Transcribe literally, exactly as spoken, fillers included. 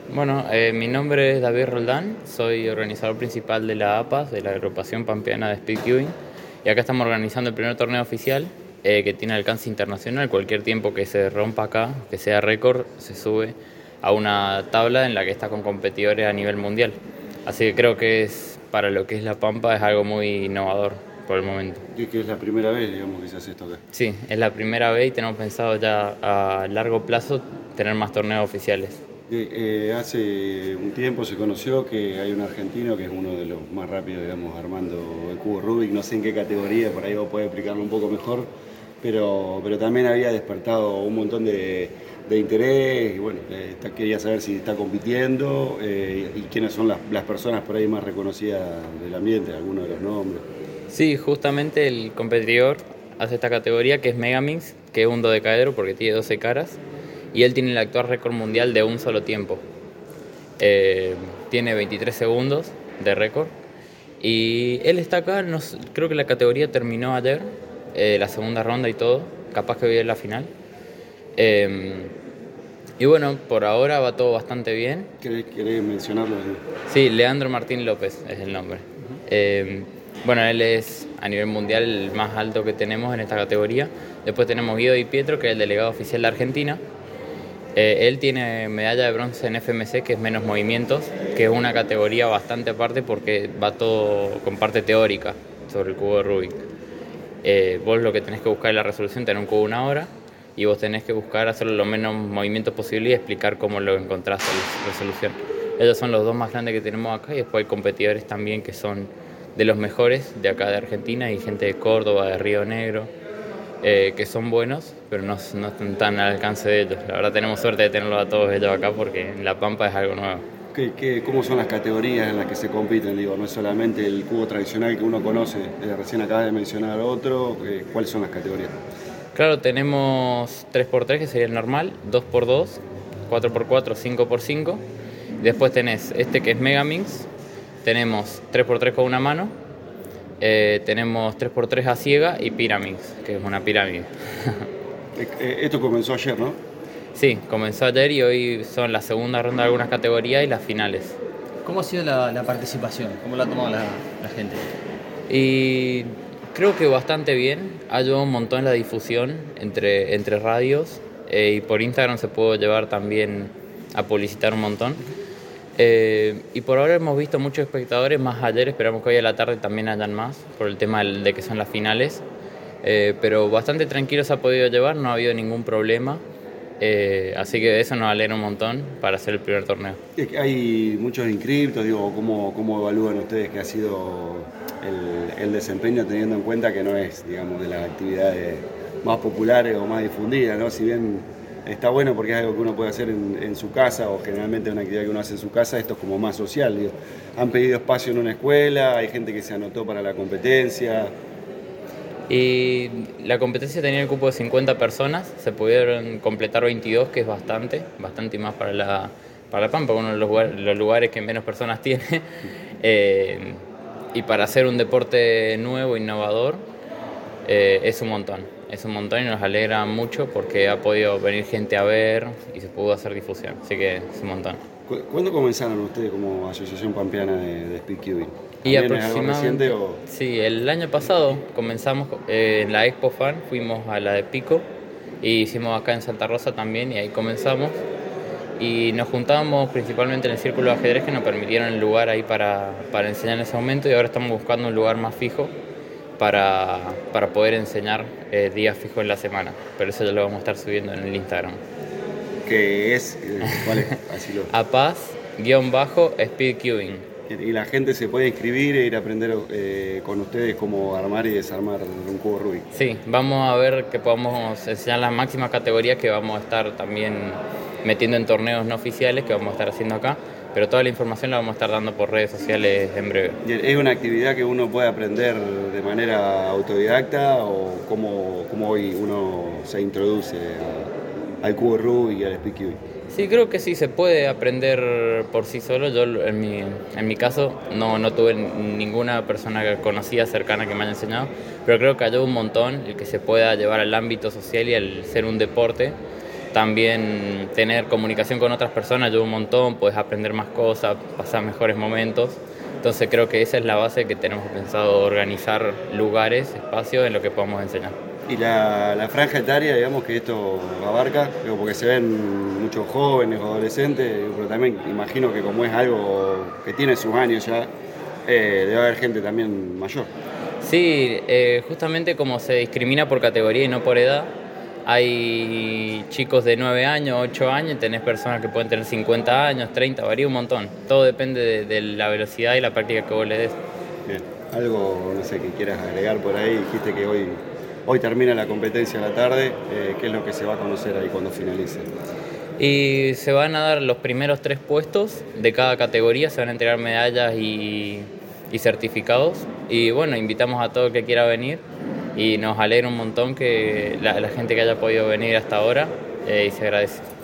Bueno, eh, mi nombre es David Roldán, soy organizador principal de la A P A S, de la Agrupación Pampeana de Speedcubing, y acá estamos organizando el primer torneo oficial eh, que tiene alcance internacional. Cualquier tiempo que se rompa acá, que sea récord, se sube a una tabla en la que está con competidores a nivel mundial. Así que creo que es, para lo que es La Pampa, es algo muy innovador por el momento. Y que es la primera vez, digamos, que se hace esto acá. Sí, es la primera vez y tenemos pensado ya a largo plazo tener más torneos oficiales. Eh, eh, hace un tiempo se conoció que hay un argentino que es uno de los más rápidos, digamos, armando el cubo Rubik. No sé en qué categoría, por ahí vos podés explicarlo un poco mejor, pero, pero también había despertado un montón de, de interés. Y bueno, eh, está- quería saber si está compitiendo eh, y quiénes son las, las personas por ahí más reconocidas del ambiente, algunos de los nombres. Sí, justamente el competidor hace esta categoría que es Megamix, que es un dodecaedro porque tiene doce caras, y él tiene el actual récord mundial de un solo tiempo. Eh, tiene veintitrés segundos de récord y él está acá, no sé, creo que la categoría terminó ayer, eh, la segunda ronda y todo, capaz que hoy es la final. Eh, y bueno, por ahora va todo bastante bien. ¿Querés, querés mencionarlo? Sí, Leandro Martín López es el nombre. Eh, bueno, él es a nivel mundial el más alto que tenemos en esta categoría. Después tenemos Guido Di Pietro, que es el delegado oficial de Argentina. Eh, él tiene medalla de bronce en F M C, que es menos movimientos, que es una categoría bastante aparte porque va todo con parte teórica sobre el cubo de Rubik. Eh, vos lo que tenés que buscar es la resolución, tener un cubo una hora, y vos tenés que buscar hacerlo lo menos movimientos posible y explicar cómo lo encontrás la resolución. Ellos son los dos más grandes que tenemos acá, y después hay competidores también que son de los mejores de acá de Argentina y gente de Córdoba, de Río Negro, eh, que son buenos, pero no, no están tan al alcance de ellos. La verdad tenemos suerte de tenerlos a todos ellos acá porque en La Pampa es algo nuevo. ¿Qué, qué, cómo son las categorías en las que se compiten? Digo, no es solamente el cubo tradicional que uno conoce, eh, recién acabas de mencionar otro, eh, ¿cuáles son las categorías? Claro, tenemos tres por tres, que sería el normal, dos por dos, cuatro por cuatro, cinco por cinco. Después tenés este que es Megamix, tenemos tres por tres con una mano, eh, tenemos tres por tres a ciega y Pyramix, que es una pirámide. Eh, eh, esto comenzó ayer, ¿no? Sí, comenzó ayer y hoy son la segunda ronda de algunas categorías y las finales. ¿Cómo ha sido la, la participación? ¿Cómo la ha tomado la, la gente? Y creo que bastante bien, ha ayudado un montón la difusión entre, entre radios, eh, y por Instagram se puede llevar también a publicitar un montón. Eh, y por ahora hemos visto muchos espectadores, más ayer, esperamos que hoy a la tarde también hayan más, por el tema del- de que son las finales. Eh, pero bastante tranquilo se ha podido llevar, no ha habido ningún problema. Eh, así que eso nos alegra un montón para hacer el primer torneo. Es que hay muchos inscriptos, digo, ¿cómo, cómo evalúan ustedes que ha sido el, el desempeño teniendo en cuenta que no es, digamos, de las actividades más populares o más difundidas, ¿no? Si bien está bueno porque es algo que uno puede hacer en, en su casa o generalmente es una actividad que uno hace en su casa, esto es como más social, digo. Han pedido espacio en una escuela, hay gente que se anotó para la competencia. Y la competencia tenía el cupo de cincuenta personas, se pudieron completar veintidós, que es bastante, bastante y más para la, para la Pampa, uno de los lugares, los lugares que menos personas tiene. Eh, y para hacer un deporte nuevo, innovador, eh, es un montón, es un montón y nos alegra mucho porque ha podido venir gente a ver y se pudo hacer difusión, así que es un montón. ¿Cu- ¿Cuándo comenzaron ustedes como Asociación Pampeana de, de Speedcubing? Y ¿También es algo aproximadamente, reciente o...? sí, el año pasado comenzamos eh, en la Expo Fan, fuimos a la de Pico y hicimos acá en Santa Rosa también, y ahí comenzamos. Y nos juntábamos principalmente en el círculo de ajedrez, que nos permitieron el lugar ahí para, para enseñar en ese momento, y ahora estamos buscando un lugar más fijo para, para poder enseñar eh, días fijos en la semana, pero eso ya lo vamos a estar subiendo en el Instagram. ¿Qué es? Eh, ¿Cuál es? Así lo... A Paz, guión bajo, Speedcubing. Y la gente se puede inscribir e ir a aprender eh, con ustedes cómo armar y desarmar un cubo Rubik. Sí, vamos a ver que podamos enseñar las máximas categorías que vamos a estar también metiendo en torneos no oficiales que vamos a estar haciendo acá, pero toda la información la vamos a estar dando por redes sociales en breve. ¿Y ¿Es una actividad que uno puede aprender de manera autodidacta o cómo, cómo hoy uno se introduce a- al cubo Rubik y al Speedcubing? Sí, creo que sí se puede aprender por sí solo. Yo en mi, en mi caso no, no tuve ninguna persona que conocía cercana que me haya enseñado, pero creo que ayuda un montón el que se pueda llevar al ámbito social y al ser un deporte, También tener comunicación con otras personas ayuda un montón, puedes aprender más cosas, pasar mejores momentos. Entonces creo que esa es la base que tenemos pensado, organizar lugares, espacios en los que podamos enseñar. Y la, la franja etaria, digamos, que esto abarca, digo, porque se ven muchos jóvenes o adolescentes, pero también imagino que como es algo que tiene sus años ya, eh, debe haber gente también mayor. Sí, eh, justamente como se discrimina por categoría y no por edad, hay chicos de nueve años, ocho años, y tenés personas que pueden tener cincuenta años, treinta, varía un montón. Todo depende de, de la velocidad y la práctica que vos le des. Bien. Algo, no sé, que quieras agregar por ahí. Dijiste que hoy, hoy termina la competencia a la tarde. Eh, ¿Qué es lo que se va a conocer ahí cuando finalice? Y se van a dar los primeros tres puestos de cada categoría, se van a entregar medallas y, y certificados. Y bueno, invitamos a todo el que quiera venir. Y nos alegra un montón que la, la gente que haya podido venir hasta ahora, eh, y se agradece.